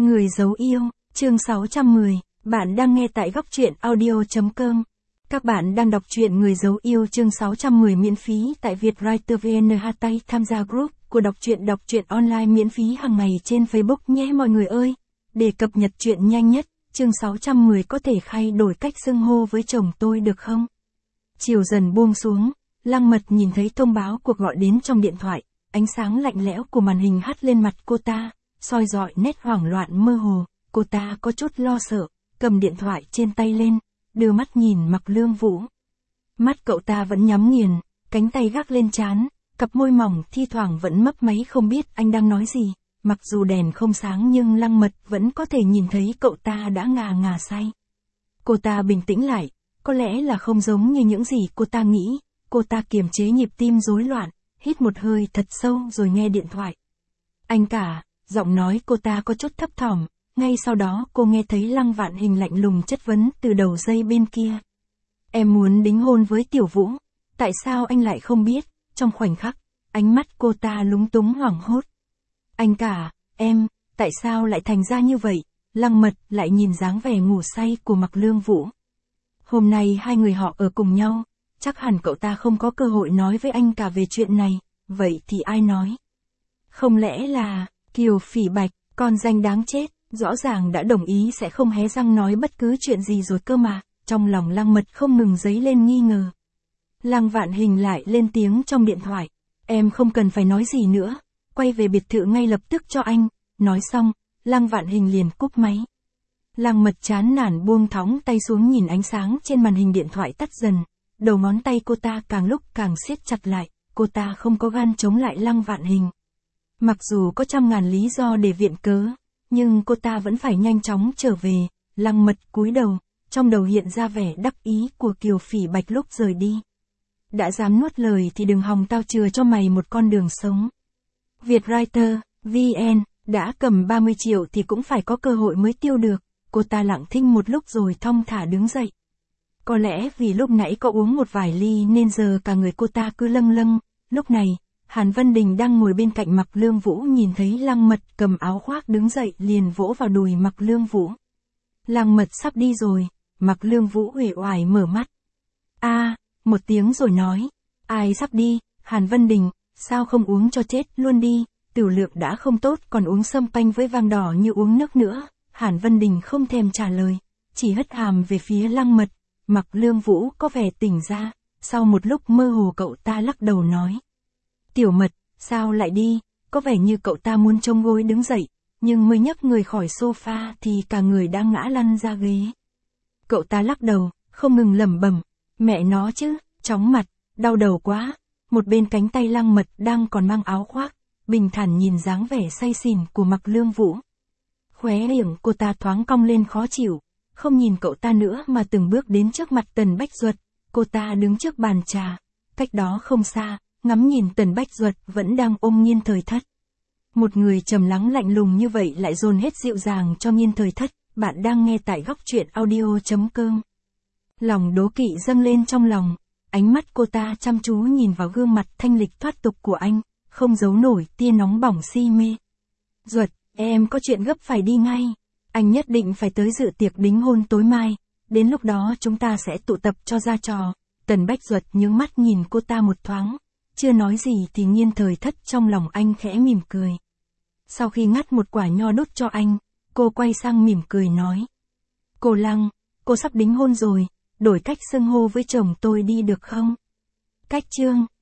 Người giấu yêu, chương 610, bạn đang nghe tại góc truyện audio.com. Các bạn đang đọc truyện Người giấu yêu chương 610 miễn phí tại Vietwriter VN. Hãy tham gia group của đọc truyện online miễn phí hàng ngày trên Facebook nhé mọi người ơi. Để cập nhật truyện nhanh nhất, chương 610 có thể thay đổi cách xưng hô với chồng tôi được không? Chiều dần buông xuống, Lăng Mật nhìn thấy thông báo cuộc gọi đến trong điện thoại, ánh sáng lạnh lẽo của màn hình hắt lên mặt cô ta, soi rọi nét hoảng loạn mơ hồ, cô ta có chút lo sợ, cầm điện thoại trên tay lên, đưa mắt nhìn Mạc Lương Vũ. Mắt cậu ta vẫn nhắm nghiền, cánh tay gác lên trán, cặp môi mỏng thi thoảng vẫn mấp máy không biết anh đang nói gì, mặc dù đèn không sáng nhưng Lăng Mật vẫn có thể nhìn thấy cậu ta đã ngà ngà say. Cô ta bình tĩnh lại, có lẽ là không giống như những gì cô ta nghĩ, cô ta kiềm chế nhịp tim rối loạn, hít một hơi thật sâu rồi nghe điện thoại. Anh cả, giọng nói cô ta có chút thấp thỏm, ngay sau đó cô nghe thấy Lăng Vạn Hình lạnh lùng chất vấn từ đầu dây bên kia. Em muốn đính hôn với Tiểu Vũ, tại sao anh lại không biết? Trong khoảnh khắc, ánh mắt cô ta lúng túng hoảng hốt. Anh cả, tại sao lại thành ra như vậy? Lăng Mật lại nhìn dáng vẻ ngủ say của Mạc Lương Vũ. Hôm nay hai người họ ở cùng nhau, chắc hẳn cậu ta không có cơ hội nói với anh cả về chuyện này, vậy thì ai nói? Không lẽ là Kiều Phỉ Bạch, con danh đáng chết, rõ ràng đã đồng ý sẽ không hé răng nói bất cứ chuyện gì rồi cơ mà, trong lòng Lăng Mật không ngừng dấy lên nghi ngờ. Lăng Vạn Hình lại lên tiếng trong điện thoại, em không cần phải nói gì nữa, quay về biệt thự ngay lập tức cho anh, nói xong, Lăng Vạn Hình liền cúp máy. Lăng Mật chán nản buông thõng tay xuống nhìn ánh sáng trên màn hình điện thoại tắt dần, đầu ngón tay cô ta càng lúc càng siết chặt lại, cô ta không có gan chống lại Lăng Vạn Hình. Mặc dù có trăm ngàn lý do để viện cớ, nhưng cô ta vẫn phải nhanh chóng trở về. Lăng Mật cúi đầu, trong đầu hiện ra vẻ đắc ý của Kiều Phỉ Bạch lúc rời đi. Đã dám nuốt lời thì đừng hòng tao chừa cho mày một con đường sống. Vietwriter, VN, đã cầm 30 triệu thì cũng phải có cơ hội mới tiêu được. Cô ta lặng thinh một lúc rồi thong thả đứng dậy. Có lẽ vì lúc nãy có uống một vài ly nên giờ cả người cô ta cứ lâng lâng. Lúc này, Hàn Vân Đình đang ngồi bên cạnh Mạc Lương Vũ nhìn thấy Lăng Mật cầm áo khoác đứng dậy liền vỗ vào đùi Mạc Lương Vũ. Lăng Mật sắp đi rồi, Mạc Lương Vũ uể oải mở mắt. Một tiếng rồi nói, ai sắp đi? Hàn Vân Đình, sao không uống cho chết luôn đi, tiểu lượng đã không tốt còn uống sâm panh với vang đỏ như uống nước nữa. Hàn Vân Đình không thèm trả lời, chỉ hất hàm về phía Lăng Mật. Mạc Lương Vũ có vẻ tỉnh ra, sau một lúc mơ hồ cậu ta lắc đầu nói. Tiểu Mật, sao lại đi? Có vẻ như cậu ta muốn chống gối đứng dậy, nhưng mới nhấc người khỏi sofa thì cả người đã ngã lăn ra ghế. Cậu ta lắc đầu, không ngừng lẩm bẩm, mẹ nó chứ, chóng mặt, đau đầu quá. Một bên cánh tay Lăng Mật đang còn mang áo khoác, bình thản nhìn dáng vẻ say xỉn của Mạc Lương Vũ. Khóe miệng cô ta thoáng cong lên khó chịu, không nhìn cậu ta nữa mà từng bước đến trước mặt Tần Bách Duật. Cô ta đứng trước bàn trà, cách đó không xa, ngắm nhìn Tần Bách Duật vẫn đang ôm Nghiên Thời Thất. Một người trầm lắng lạnh lùng như vậy lại dồn hết dịu dàng cho Nghiên Thời Thất. Bạn đang nghe tại góc truyện audio.com. Lòng đố kỵ dâng lên trong lòng, ánh mắt cô ta chăm chú nhìn vào gương mặt thanh lịch thoát tục của anh, không giấu nổi tia nóng bỏng si mê. Duật, em có chuyện gấp phải đi ngay. Anh nhất định phải tới dự tiệc đính hôn tối mai, đến lúc đó chúng ta sẽ tụ tập cho ra trò. Tần Bách Duật nhướng mắt nhìn cô ta một thoáng, chưa nói gì thì Nghiên Thời Thất trong lòng anh khẽ mỉm cười. Sau khi ngắt một quả nho đút cho anh, cô quay sang mỉm cười nói. Cô Lăng, cô sắp đính hôn rồi, đổi cách xưng hô với chồng tôi đi được không? Cách chương